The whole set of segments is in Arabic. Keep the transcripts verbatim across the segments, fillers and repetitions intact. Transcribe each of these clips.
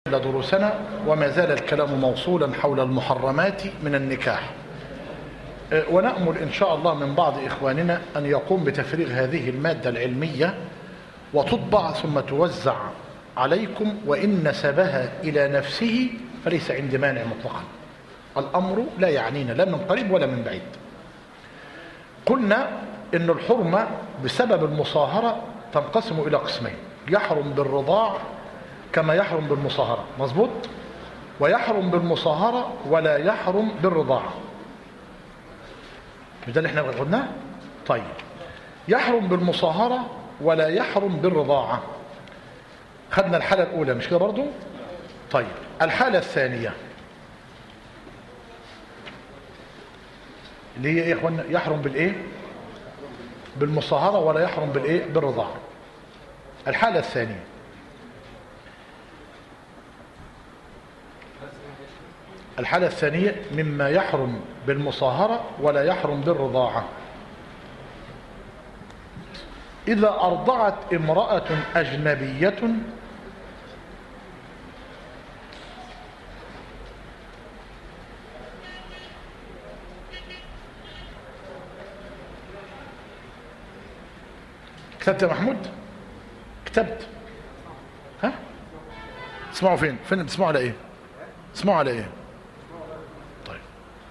دروسنا وما زال الكلام موصولا حول المحرمات من النكاح، ونأمل إن شاء الله من بعض إخواننا أن يقوم بتفريغ هذه المادة العلمية وتطبع ثم توزع عليكم، وإن نسبها إلى نفسه فليس عندي مانع مطلقا. الأمر لا يعنينا لا من قريب ولا من بعيد. قلنا إن الحرمة بسبب المصاهرة تنقسم إلى قسمين: يحرم بالرضاع كما يحرم بالمصاهرة، مظبوط، ويحرم بالمصاهرة ولا يحرم بالرضاعة. مش ده اللي احنا قلناه؟ طيب، يحرم بالمصاهرة ولا يحرم بالرضاعة. خدنا الحالة الأولى مش كده برضو؟ طيب، الحالة الثانية اللي هي ايه يا اخوانا؟ يحرم بالايه؟ بالمصاهرة ولا يحرم بالايه؟ بالرضاعة. الحالة الثانية الحالة الثانية مما يحرم بالمصاهرة ولا يحرم بالرضاعة: إذا أرضعت امرأة أجنبية كتبت يا محمود؟ كتبت؟ ها؟ تسمعوا فين؟ فين بتسمعوا على ايه؟ تسمعوا على ايه؟ طيب،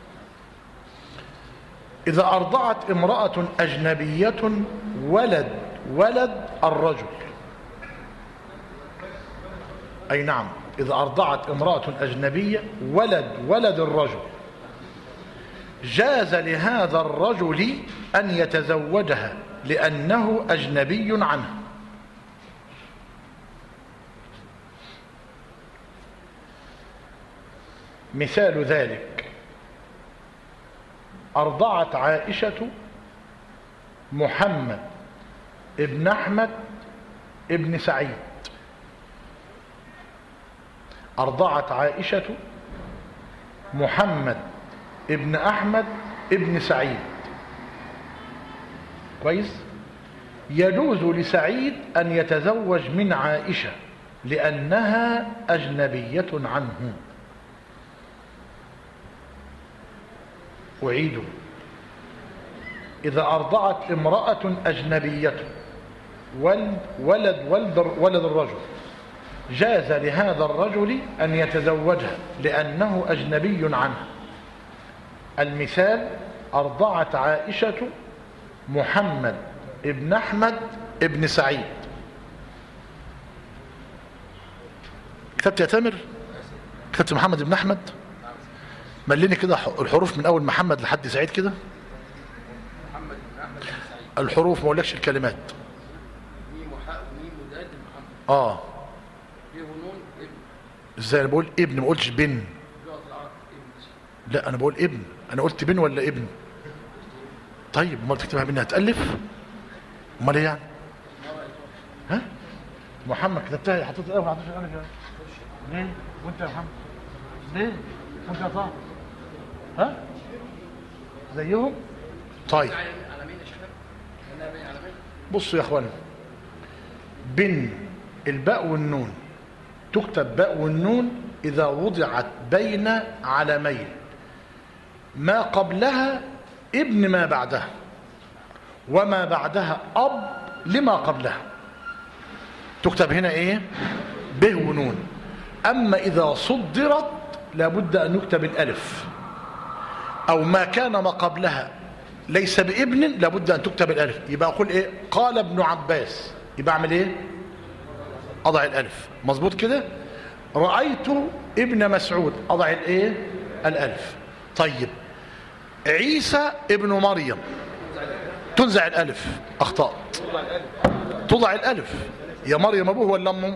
إذا أرضعت امرأة أجنبية ولد ولد الرجل، أي نعم، إذا أرضعت امرأة أجنبية ولد ولد الرجل، جاز لهذا الرجل أن يتزوجها لأنه أجنبي عنها. مثال ذلك: أرضعت عائشة محمد ابن أحمد ابن سعيد. أرضعت عائشة محمد ابن أحمد ابن سعيد، كويس؟ يجوز لسعيد أن يتزوج من عائشة لأنها أجنبية عنه. أعيد: إذا أرضعت امرأة أجنبية ولد ولد ولد, ولد الرجل، جاز لهذا الرجل أن يتزوجها لأنه أجنبي عنها. المثال: أرضعت عائشة محمد ابن أحمد ابن سعيد. كتبت يا تامر؟ كتبت محمد ابن أحمد؟ مليني كده الحروف من أول محمد لحد سعيد كده. محمد ابن أحمد ابن سعيد. الحروف، ما اقولكش الكلمات. ميم وحاء وميم ودال محمد. اه ب ونون ابن. ازاي انا بقول ابن ما قلتش بن؟ لا انا بقول ابن. انا قلت بن ولا ابن؟ طيب امال تكتبها بن هتألف؟ امال ايه يعني؟ ها؟ محمد كتبتها حطيت الالف ما حطيتش الالف ليه؟ وانت يا محمد؟ ليه؟ وانت يا طه؟ ها؟ زيهم؟ طيب بصوا يا اخوانا، بن الباء والنون تكتب باء والنون إذا وضعت بين علمين ما قبلها ابن ما بعدها، وما بعدها أب لما قبلها، تكتب هنا إيه؟ ب ونون. أما إذا صدرت لابد أن يكتب الألف، أو ما كان ما قبلها ليس بابن لابد أن تكتب الألف. يبقى أقول إيه؟ قال ابن عباس، يبقى أعمل إيه؟ أضع الألف، مظبوط كده؟ رأيت ابن مسعود، أضع الإيه؟ الألف. طيب، عيسى ابن مريم، تنزع الألف، أخطأت، تضع الألف. يا مريم أبوه ولا أمه؟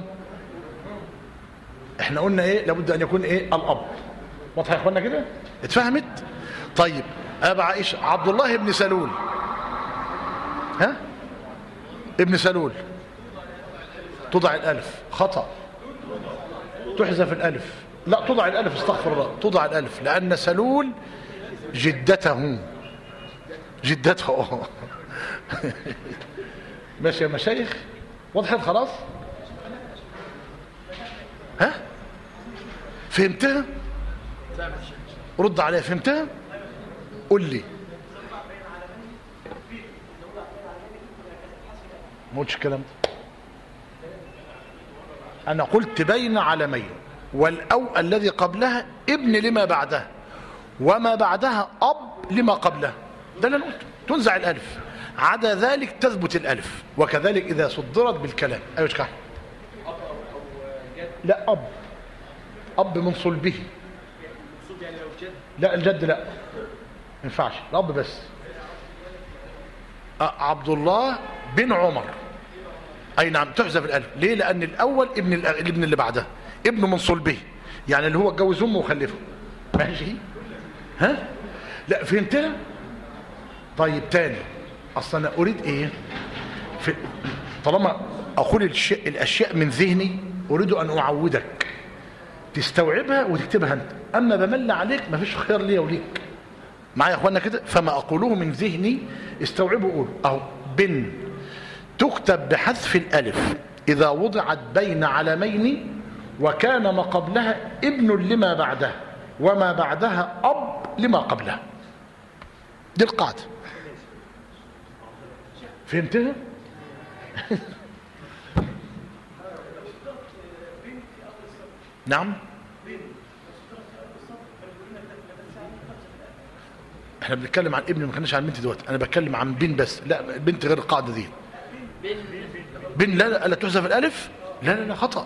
إحنا قلنا إيه؟ لابد أن يكون إيه؟ الأب. واضح يا إخوانا كده؟ اتفهمت؟ طيب، أبا عائشة عبد الله ابن سلول، ها؟ ابن سلول، تضع الألف، خطأ، تحذف الألف. لا تضع الألف، استغفر الله، تضع الألف لأن سلول جدته جدته ماشي يا مشايخ؟ وضحت خلاص؟ ها؟ فهمتها؟ رد عليها. فهمتها؟ قول لي. ما قلتش الكلام ده. انا قلت بين علمين، والاو الذي قبلها ابن لما بعدها، وما بعدها اب لما قبلها. ده اللي انا قلته. تنزع الالف، عدا ذلك تثبت الالف. وكذلك اذا صدرت بالكلام. ايوه اشكح. لا اب، اب من صلبه. لا الجد لا، ما ينفعش. الاب بس. عبد الله بن عمر، اي نعم تحذف الالف. ليه؟ لان الاول ابن الابن اللي بعدها ابن من صلبه، يعني اللي هو اتجوز امه وخلفه. ماشي؟ ها؟ لا فهمتها؟ طيب تاني. اصلا انا اريد ايه؟ في طالما اقول الشيء الاشياء من ذهني اريد ان اعودك تستوعبها وتكتبها انت. اما بمل عليك مفيش خيار ليا وليك. معايا يا اخوانا كده؟ فما اقوله من ذهني استوعبوا قولوا. اهو بن تكتب بحذف الالف اذا وضعت بين علمين وكان ما قبلها ابن لما بعدها وما بعدها اب لما قبلها. دي القاعده. فهمتها؟ نعم. احنا بنتكلم عن ابن، ما كناش عن بنت دلوقتي. انا بتكلم عن بن بس. لا البنت غير القاعده دي. بن لا لا, لا تحذف الالف. لا لا لا خطا.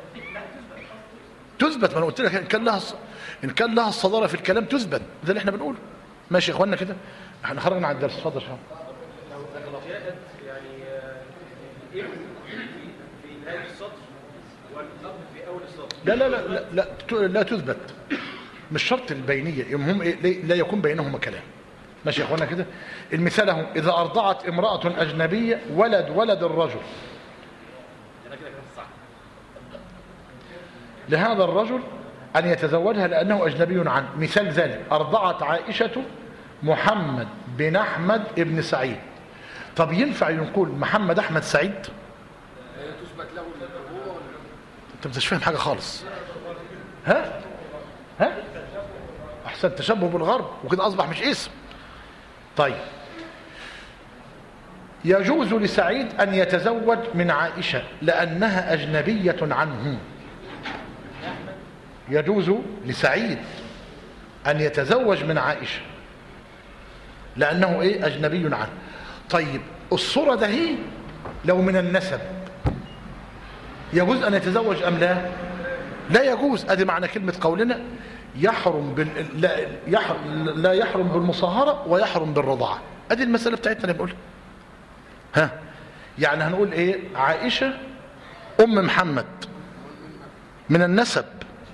تثبت. ما انا قلت لك ان كان لها ان كان لها الصداره في الكلام تثبت. ده اللي احنا بنقوله. ماشي يا اخوانا كده؟ احنا خرجنا على الدرس. اتفضل يا شباب. لو جاءت يعني ابن في نهايه السطر والاب في اول السطر. لا لا لا لا لا, لا تثبت. مش شرط البينيه. المهم إيه؟ لا يكون بينهما كلام. ماشي يا اخوانا كده؟ المثال اهو: اذا ارضعت امراه اجنبيه ولد ولد الرجل لهذا الرجل ان يتزوجها لانه اجنبي عنه. مثال ذلك: ارضعت عائشه محمد بن احمد ابن سعيد. طب ينفع نقول محمد احمد سعيد؟ تثبت له الابوه. انت مش فاهم حاجه خالص. ها ها احسن تشبه بالغرب وكده اصبح مش اسم. طيب يجوز لسعيد ان يتزوج من عائشه لانها اجنبيه عنه. يجوز لسعيد ان يتزوج من عائشه لانه ايه؟ اجنبي عنه. طيب الصوره ده هي لو من النسب يجوز ان يتزوج ام لا؟ لا يجوز. ادي معنى كلمه قولنا يحرم بال... لا... يحرم... لا يحرم بالمصاهره ويحرم بالرضاعه. ادي المساله بتاعتنا اللي بنقولها. ها يعني هنقول ايه؟ عائشه ام محمد من النسب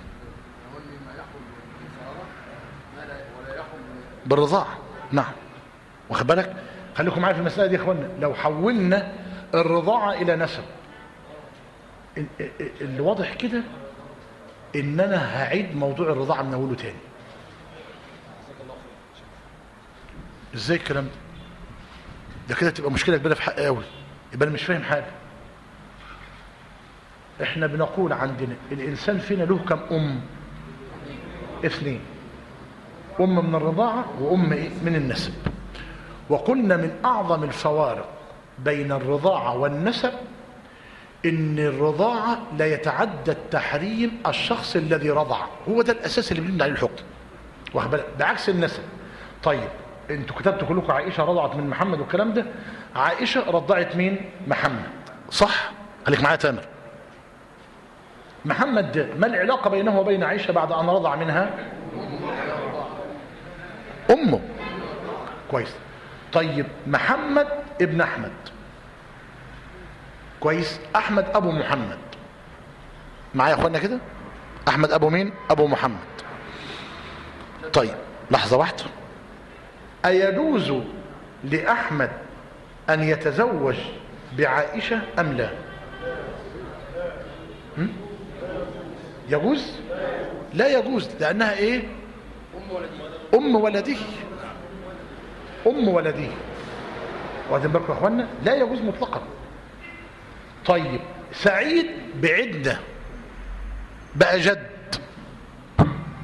بالرضاعه. نعم. واخد بالك؟ خليكم معايا في المساله دي يا اخوانا. لو حولنا الرضاعه الى نسب اللي واضح كده ان انا هعيد موضوع الرضاعه من اوله تاني. ازاي الكلام ده؟ ده كده تبقى مشكله كبيره في حقي قوي. يبقى انا مش فاهم حاجه. احنا بنقول عندنا الانسان فينا له كم ام؟ اثنين. ام من الرضاعه وام ايه؟ من النسب. وقلنا من اعظم الفوارق بين الرضاعه والنسب ان الرضاعه لا يتعدى التحريم الشخص الذي رضع. هو ده الاساس اللي بنبني عليه الحكم. واخد بالك؟ بعكس النسب. طيب انتوا كتبتوا كلكم عائشه رضعت من محمد والكلام ده. عائشه رضعت مين؟ محمد. صح؟ خليك معايا تامر. محمد ده ما العلاقه بينه وبين عائشه بعد ان رضع منها؟ امه. كويس. طيب محمد ابن احمد. كويس. احمد ابو محمد. معايا يا اخوانا كده؟ احمد ابو مين؟ ابو محمد. طيب لحظه واحده. ايجوز لاحمد ان يتزوج بعائشه ام لا؟ هم؟ يجوز؟ لا يجوز. لانها ايه؟ ام ولده. ام ولده. واخدين بالكم يا اخوانا؟ لا يجوز مطلقا. طيب سعيد بعدة بقى جد.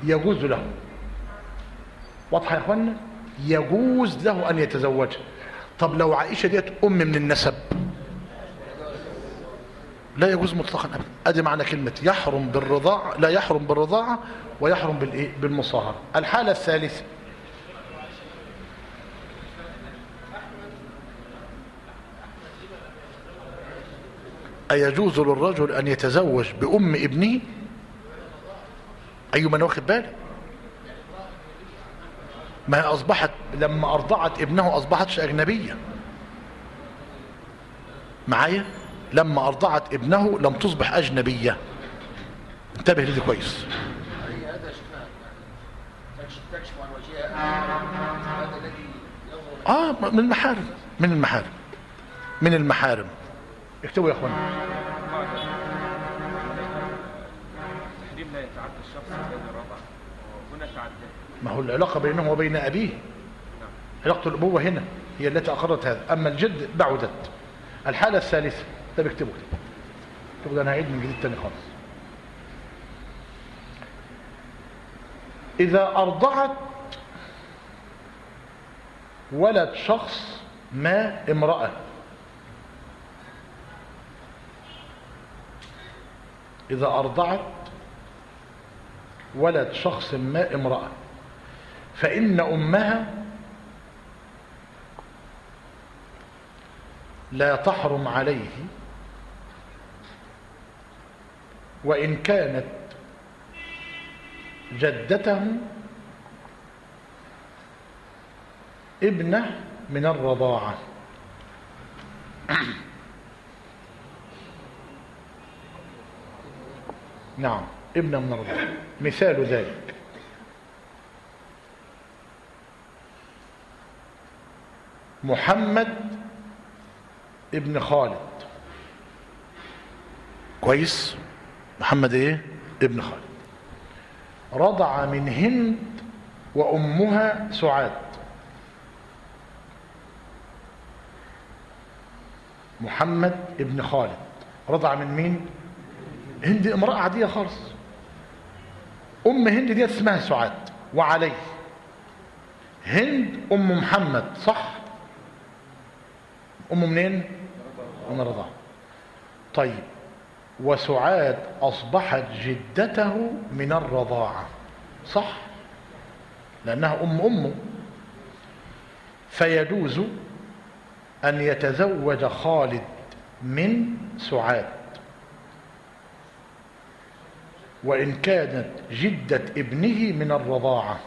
يجوز له. واضحة يا اخوانا؟ يجوز له ان يتزوجها. طب لو عائشة ديت ام من النسب لا يجوز مطلقا ابدا. ادي معنى كلمة يحرم بالرضاعة، لا يحرم بالرضاعة ويحرم بالايه؟ بالمصاهرة. الحالة الثالثة أيجوز للرجل أن يتزوج بأم ابنه؟ أيوة، ما أنا واخد بالي، ما هي أصبحت لما أرضعت ابنه أصبحتش أجنبية معايا، لما أرضعت ابنه لم تصبح أجنبية. انتبه لدي كويس. هذا شفناه تكشف عن وجهها، هذا الذي آه من المحارم، من المحارم، من المحارم. اكتبوا يا أخوانا. التحريم لا يتعدى الشخص بين الرضع، هنا تعدى. ما هو العلاقة بينه وبين أبيه، علاقة الأبوة هنا هي التي أقرت هذا، أما الجد بعدت. الحالة الثالثة ده بيكتبوا كده، اكتبوا ده، أنا هعيد من جديد تاني خالص. إذا أرضعت ولد شخص ما امرأة، إذا أرضعت ولد شخص ما امرأة فإن أمها لا تحرم عليه وإن كانت جدته ابنة من الرضاعة. نعم، ابنة من الرضاعة. مثال ذلك محمد ابن خالد. كويس؟ محمد ايه؟ ابن خالد رضع من هند وأمها سعاد. محمد ابن خالد رضع من مين؟ هند، امرأة عادية خالص. أم هند دي اسمها سعاد. وعليه هند أم محمد، صح؟ أم منين؟ من الرضاعة. طيب، وسعاد أصبحت جدته من الرضاعة، صح؟ لأنها أم أمه. فيجوز أن يتزوج خالد من سعاد وإن كانت جدة ابنه من الرضاعة.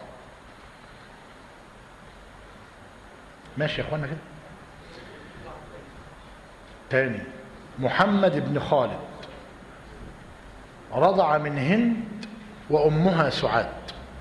ماشي يا أخوانا كده؟ تاني، محمد ابن خالد رضع من هند وأمها سعاد.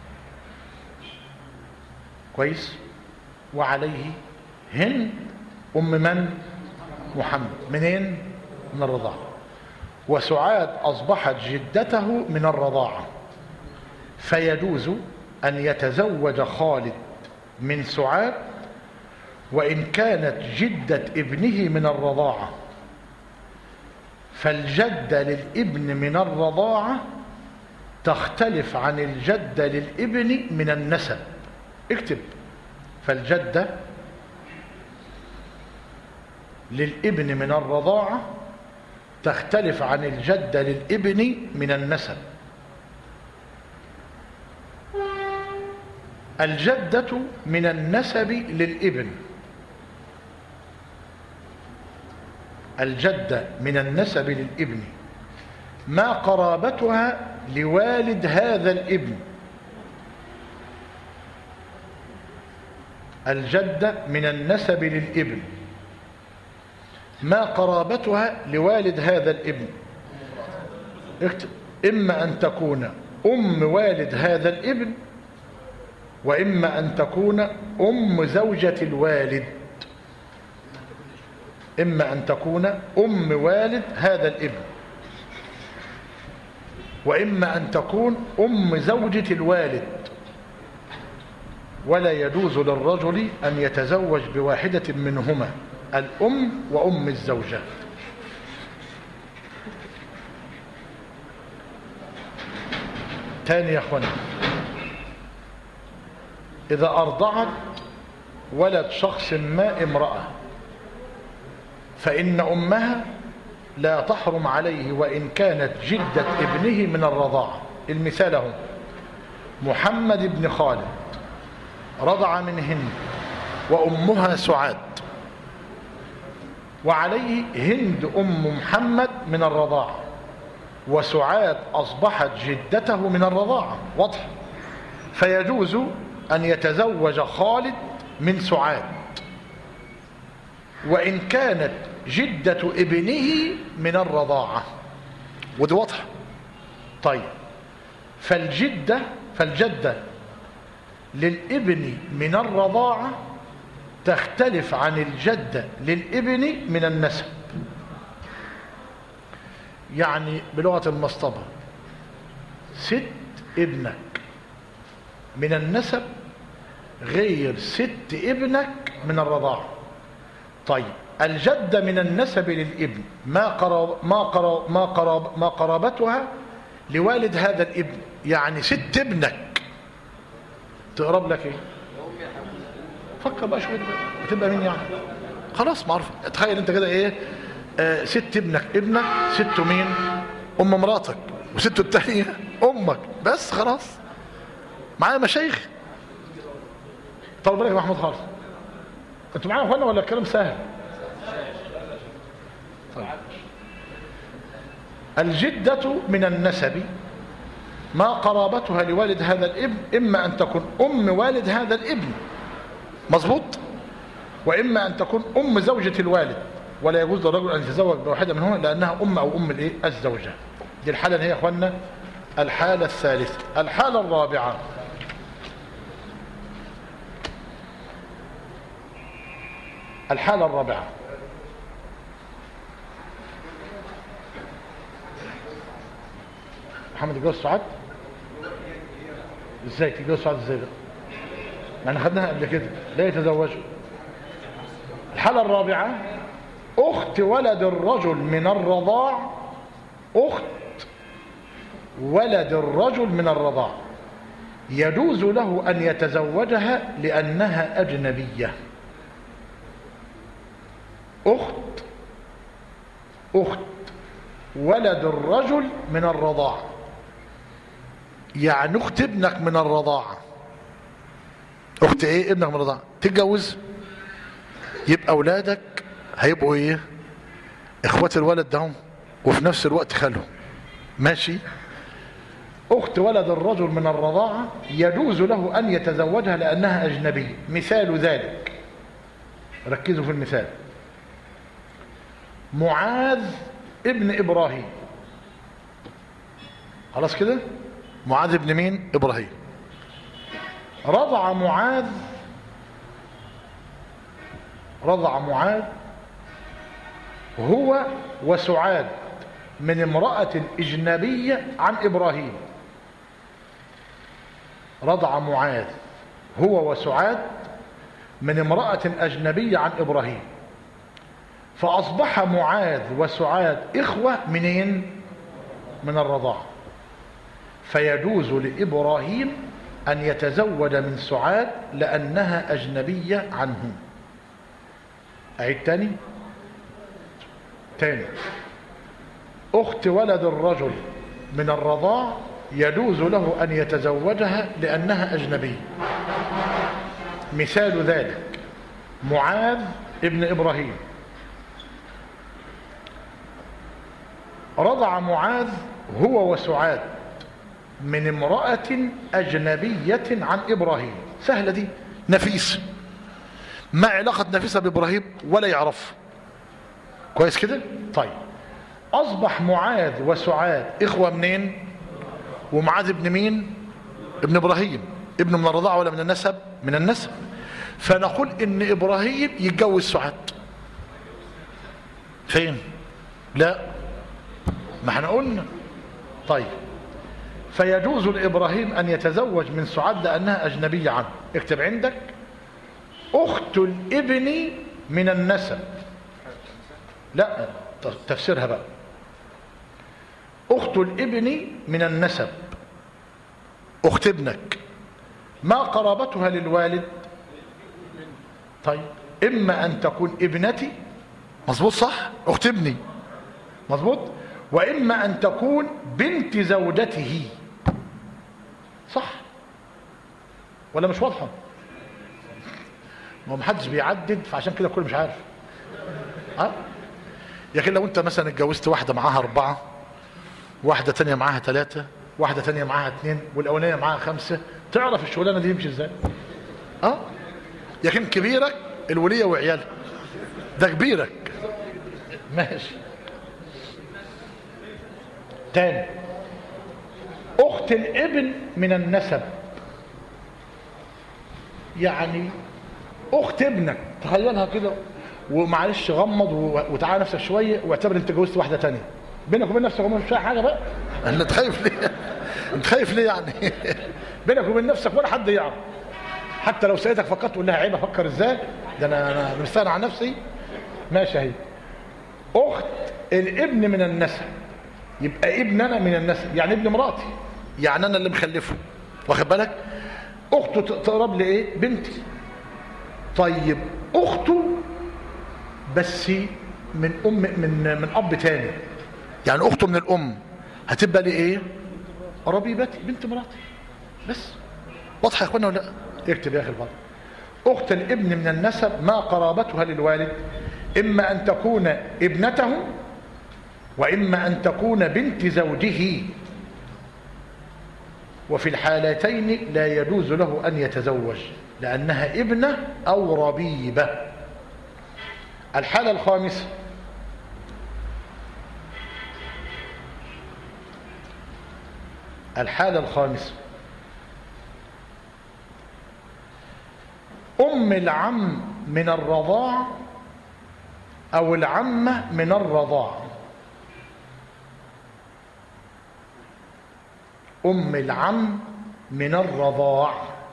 كويس؟ وعليه هند أم من؟ محمد. منين؟ من الرضاعة. وسعاد أصبحت جدته من الرضاعة. فيجوز أن يتزوج خالد من سعاد وإن كانت جدة ابنه من الرضاعة. فالجدة للابن من الرضاعة تختلف عن الجدة للابن من النسب. اكتب: فالجدة للابن من الرضاعة تختلف عن الجدة للابن من النسب. الجدة من النسب للابن، الجدة من النسب للابن ما قرابتها لوالد هذا الابن. الجدة من النسب للابن ما قرابتها لوالد هذا الابن. اكتب: إما أن تكون أم والد هذا الابن وإما أن تكون أم زوجة الوالد. إما أن تكون أم والد هذا الابن وإما أن تكون أم زوجة الوالد. ولا يجوز للرجل أن يتزوج بواحدة منهما، الأم وأم الزوجة. تاني يا أخوانا، إذا أرضعت ولد شخص ما امرأة فإن أمها لا تحرم عليه وإن كانت جدة ابنه من الرضاعة. المثال هو محمد بن خالد رضع من هند وأمها سعاد، وعليه هند أم محمد من الرضاعة، وسعاد أصبحت جدته من الرضاعة، واضح؟ فيجوز أن يتزوج خالد من سعاد وإن كانت جدة ابنه من الرضاعة، ودي واضح. طيب فالجدة فالجدة للابن من الرضاعة تختلف عن الجدة للابن من النسب. يعني بلغة المصطبة ست ابنك من النسب غير ست ابنك من الرضاعة. طيب الجدة من النسب للابن ما قرب ما قرب ما قرب ما قرابتها لوالد هذا الابن، يعني ست ابنك تقرب لك ايه؟ فكر بقى شويه بتبقى مين يعني؟ خلاص معروف. تخيل انت كده ايه؟ آه ست ابنك ابنك سته مين؟ ام مراتك، وسته الثانيه امك، بس خلاص. معايا مشايخ؟ طول بالك يا محمود خالص. انتوا معايا يا اخوانا ولا الكلام سهل؟ طيب الجدة من النسب ما قرابتها لوالد هذا الابن، إما أن تكون أم والد هذا الابن، مظبوط، وإما أن تكون أم زوجة الوالد، ولا يجوز للرجل أن يتزوج بواحدة منهما لأنها أم أو أم الإيه؟ الزوجة. دي الحالة اللي هي يا أخوانا الحالة الثالثة. الحالة الرابعة الحالة الرابعة محمد يتجوز سعاد؟ ازاي تتجوز سعاد ازاي بقى؟ ما احنا خدناها قبل كده، لا يتزوجوا. الحالة الرابعة اخت ولد الرجل من الرضاع، اخت ولد الرجل من الرضاع يجوز له ان يتزوجها لانها اجنبية. اخت اخت ولد الرجل من الرضاعة، يعني اخت ابنك من الرضاعة. اخت ايه؟ ابنك من الرضاعة تتجوز، يبقى اولادك هيبقوا ايه؟ اخوات الولد ده وفي نفس الوقت خاله، ماشي؟ اخت ولد الرجل من الرضاعة يجوز له ان يتزوجها لانها اجنبية. مثال ذلك، ركزوا في المثال، معاذ ابن ابراهيم. خلاص كده؟ معاذ ابن مين؟ ابراهيم. رضع معاذ رضع معاذ هو وسعاد من امرأة اجنبية عن ابراهيم. رضع معاذ هو وسعاد من امرأة اجنبية عن ابراهيم، فاصبح معاذ وسعاد اخوة منين؟ من الرضاعة. فيجوز لابراهيم ان يتزوج من سعاد لانها اجنبية عنه. اعيد تاني تاني اخت ولد الرجل من الرضاع يجوز له ان يتزوجها لانها اجنبية. مثال ذلك معاذ ابن ابراهيم. رضع معاذ هو وسعاد من امرأة أجنبية عن إبراهيم. سهلة دي، نفيس. ما علاقة نفيسة بإبراهيم ولا يعرف، كويس كده؟ طيب أصبح معاذ وسعاد إخوة منين؟ ومعاذ ابن مين؟ ابن إبراهيم. ابن من الرضاعة ولا من النسب؟ من النسب. فنقول إن إبراهيم يتجوز سعاد. فين؟ لا، ما احنا قلنا. طيب فيجوز لإبراهيم أن يتزوج من سعاد لأنها أجنبية عنه. اكتب عندك أخت الابن من النسب. لا، تفسيرها بقى. أخت الابن من النسب، أخت ابنك ما قرابتها للوالد؟ طيب إما أن تكون ابنتي، مظبوط صح، أخت ابني، مظبوط، وإما أن تكون بنت زوجته، صح ولا مش واضحة؟ ما محدش بيعدد، فعشان كده كل مش عارف. ها لكن لو انت مثلا اتجوزت واحدة معاها أربعة، واحدة تانية معاها ثلاثة، واحدة تانية معاها اثنين، والأولانية معاها خمسة، تعرف الشغلانة دي يمشي ازاي؟ اه لكن كبيرك الولية وعيالها، ده كبيرك ماشي. تاني، أخت الابن من النسب، يعني أخت ابنك، تخيلها كده، ومعلش غمض وتعالى نفسك شوية واعتبر انت جوزت واحدة تانية، بينك وبين نفسك مش فيها حاجة بقى. انت خايف ليه؟ انت خايف ليه يعني؟ بينك وبين نفسك ولا حد يعرف، حتى لو سألتك فكرت تقول لها عيب افكر ازاي؟ ده انا انا مستغني عن نفسي. ماشي اهي. اخت الابن من النسب، يبقى ابن انا من النسب، يعني ابن مراتي، يعني انا اللي مخلفه، واخد بالك؟ اخته تقرب لي ايه؟ بنتي. طيب اخته بس من ام من من اب تاني، يعني اخته من الام هتبقى لي ايه؟ ربيبتي، بنت مراتي بس. واضحه يا اخوانا ولا لا؟ اكتب يا اخي الفاضل. اخت الابن من النسب ما قرابتها للوالد، اما ان تكون ابنته واما ان تكون بنت زوجه، وفي الحالتين لا يجوز له ان يتزوج لانها ابنه او ربيبه. الحاله الخامسه، الحالة الخامسة أم العم من الرضاع أو العمة من الرضاع. أم العم من الرضاع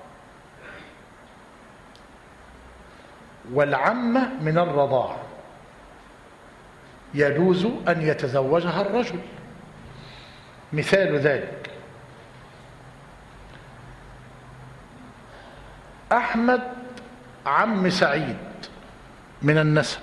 والعمة من الرضاع يجوز أن يتزوجها الرجل. مثال ذلك أحمد عم سعيد من النسب.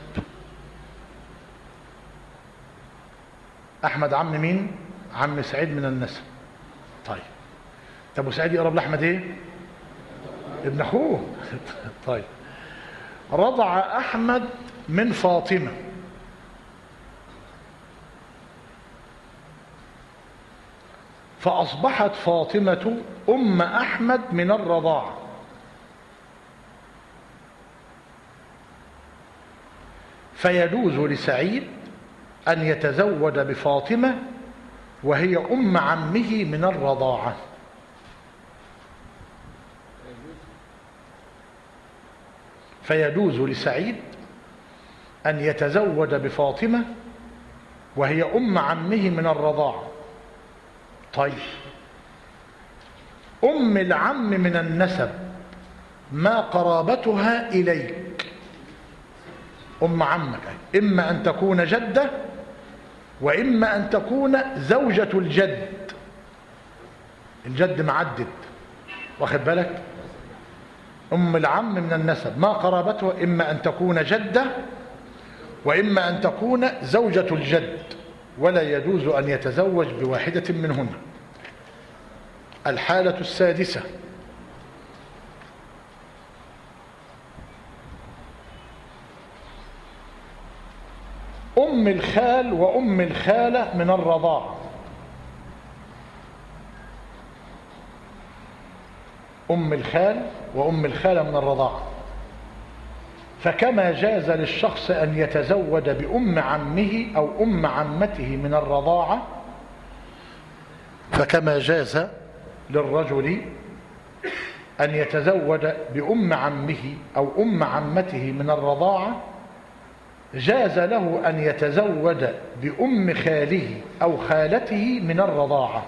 أحمد عم مين؟ عم سعيد من النسب. طيب طب وسعيد يقرب لأحمد إيه؟ ابن أخوه. طيب رضع أحمد من فاطمة، فأصبحت فاطمة أم أحمد من الرضاعة، فيجوز لسعيد أن يتزوج بفاطمة وهي أم عمه من الرضاعة. فيجوز لسعيد أن يتزوج بفاطمة وهي أم عمه من الرضاعة. طيب أم العم من النسب ما قرابتها إليك؟ أم عمك إما أن تكون جدة وإما أن تكون زوجة الجد. الجد معدد، واخد بالك؟ أم العم من النسب ما قرابتها إما أن تكون جدة وإما أن تكون زوجة الجد، ولا يجوز أن يتزوج بواحدة منهن. الحالة السادسة أم الخال وأم الخالة من الرضاعة. أم الخال وأم الخالة من الرضاعة، فكما جاز للشخص أن يتزوج بأم عمه أو أم عمته من الرضاعة، فكما جاز للرجل أن يتزوج بأم عمه أو أم عمته من الرضاعة، جاز له أن يتزوج بأم خاله أو خالته من الرضاعة.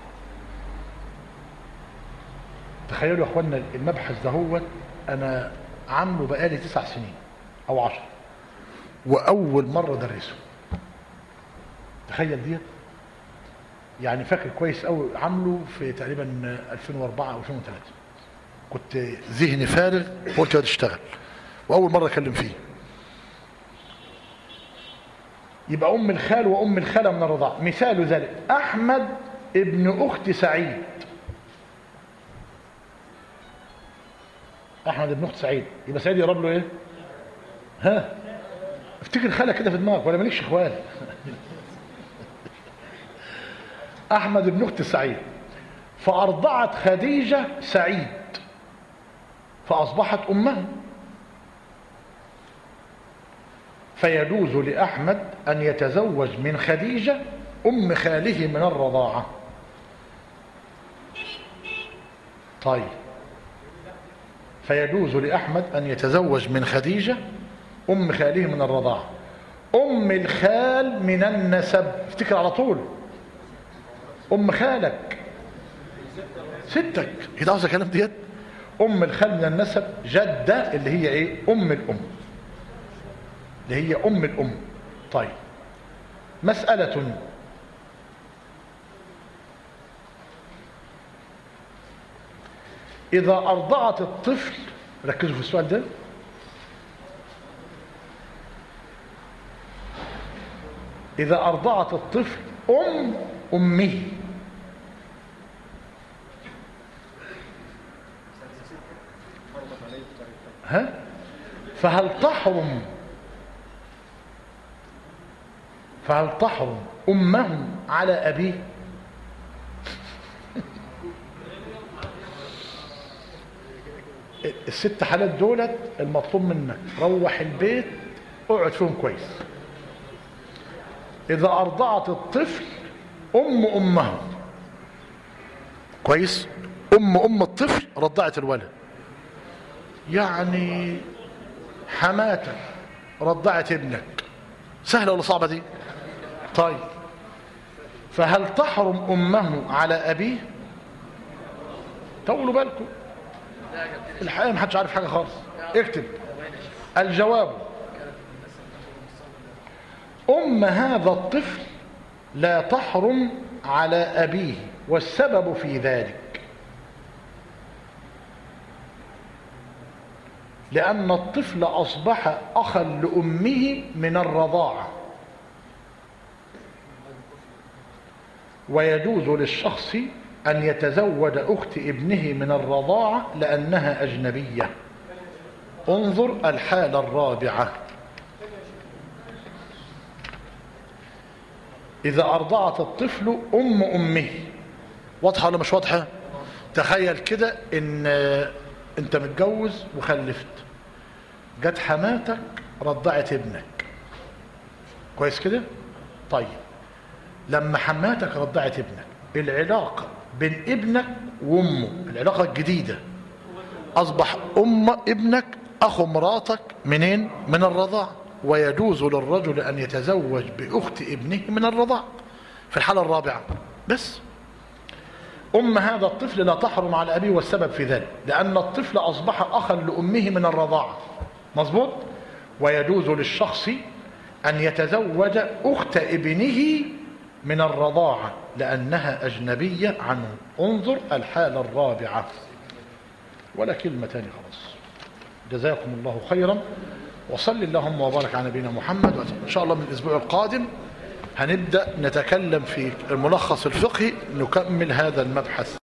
تخيلوا يا أخوانا المبحث ده، هو أنا عامله بقالي تسع سنين أو عشر وأول مرة درسه. تخيل دي، يعني فاكر كويس أوي عامله في تقريبا ألفين وأربعة أو ألفين وثلاثة. كنت ذهني فارغ قلت هتشتغل وأول مرة أكلم فيه. يبقى أم الخال وأم الخالة من الرضاعة. مثال ذلك أحمد ابن أخت سعيد. أحمد ابن أخت سعيد، يبقى سعيد يقرب له إيه؟ ها؟ افتكر خالة كده في دماغك ولا مالكش إخوان؟ أحمد ابن أخت سعيد فأرضعت خديجة سعيد فأصبحت أمه، فيجوز لأحمد أن يتزوج من خديجة أم خاله من الرضاعة. طيب، فيجوز لأحمد أن يتزوج من خديجة أم خاله من الرضاعة. أم الخال من النسب، افتكر على طول أم خالك ستك، هي عاوزة كلام ديت. أم الخال من النسب جدة اللي هي إيه؟ أم الأم، اللي هي أم الأم. طيب، مسألة إذا أرضعت الطفل، ركزوا في السؤال ده، إذا أرضعت الطفل أم أمه، ها؟ فهل تحرم فهل تحرم أمه على أبيه؟ الست حالات دولت المطلوب منك روح البيت اقعد فيهم كويس. إذا أرضعت الطفل أم أمه، كويس، أم أم الطفل رضعت الولد، يعني حماتك رضعت ابنك، سهلة ولا صعبة دي؟ طيب، فهل تحرم أمه على أبيه؟ طولوا بالكم، الحقيقة محدش عارف حاجة خالص. اكتب الجواب: أم هذا الطفل لا تحرم على أبيه، والسبب في ذلك لأن الطفل أصبح أخا لأمه من الرضاعة، ويجوز للشخص أن يتزوج أخت ابنه من الرضاعة لأنها أجنبية. انظر الحالة الرابعة: إذا أرضعت الطفل أم أمه. واضحة ولا مش واضحة؟ تخيل كده إن أنت متجوز وخلفت، جت حماتك رضعت ابنك، كويس كده؟ طيب، لما حماتك رضعت ابنك، العلاقة بين ابنك وامه، العلاقة الجديدة، أصبح أم ابنك أخو مراتك منين؟ من الرضاعة، ويجوز للرجل أن يتزوج بأخت ابنه من الرضاعة في الحالة الرابعة. بس أم هذا الطفل لا تحرم على أبيه، والسبب في ذلك لأن الطفل أصبح أخا لأمه من الرضاعة، مظبوط؟ ويجوز للشخص أن يتزوج أخت ابنه من الرضاعة لأنها أجنبية عنه. انظر الحالة الرابعة. ولا كلمة تاني خلاص. جزاكم الله خيرا، وصل اللهم وبارك على نبينا محمد. إن شاء الله من الأسبوع القادم هنبدأ نتكلم في الملخص الفقهي، نكمل هذا المبحث.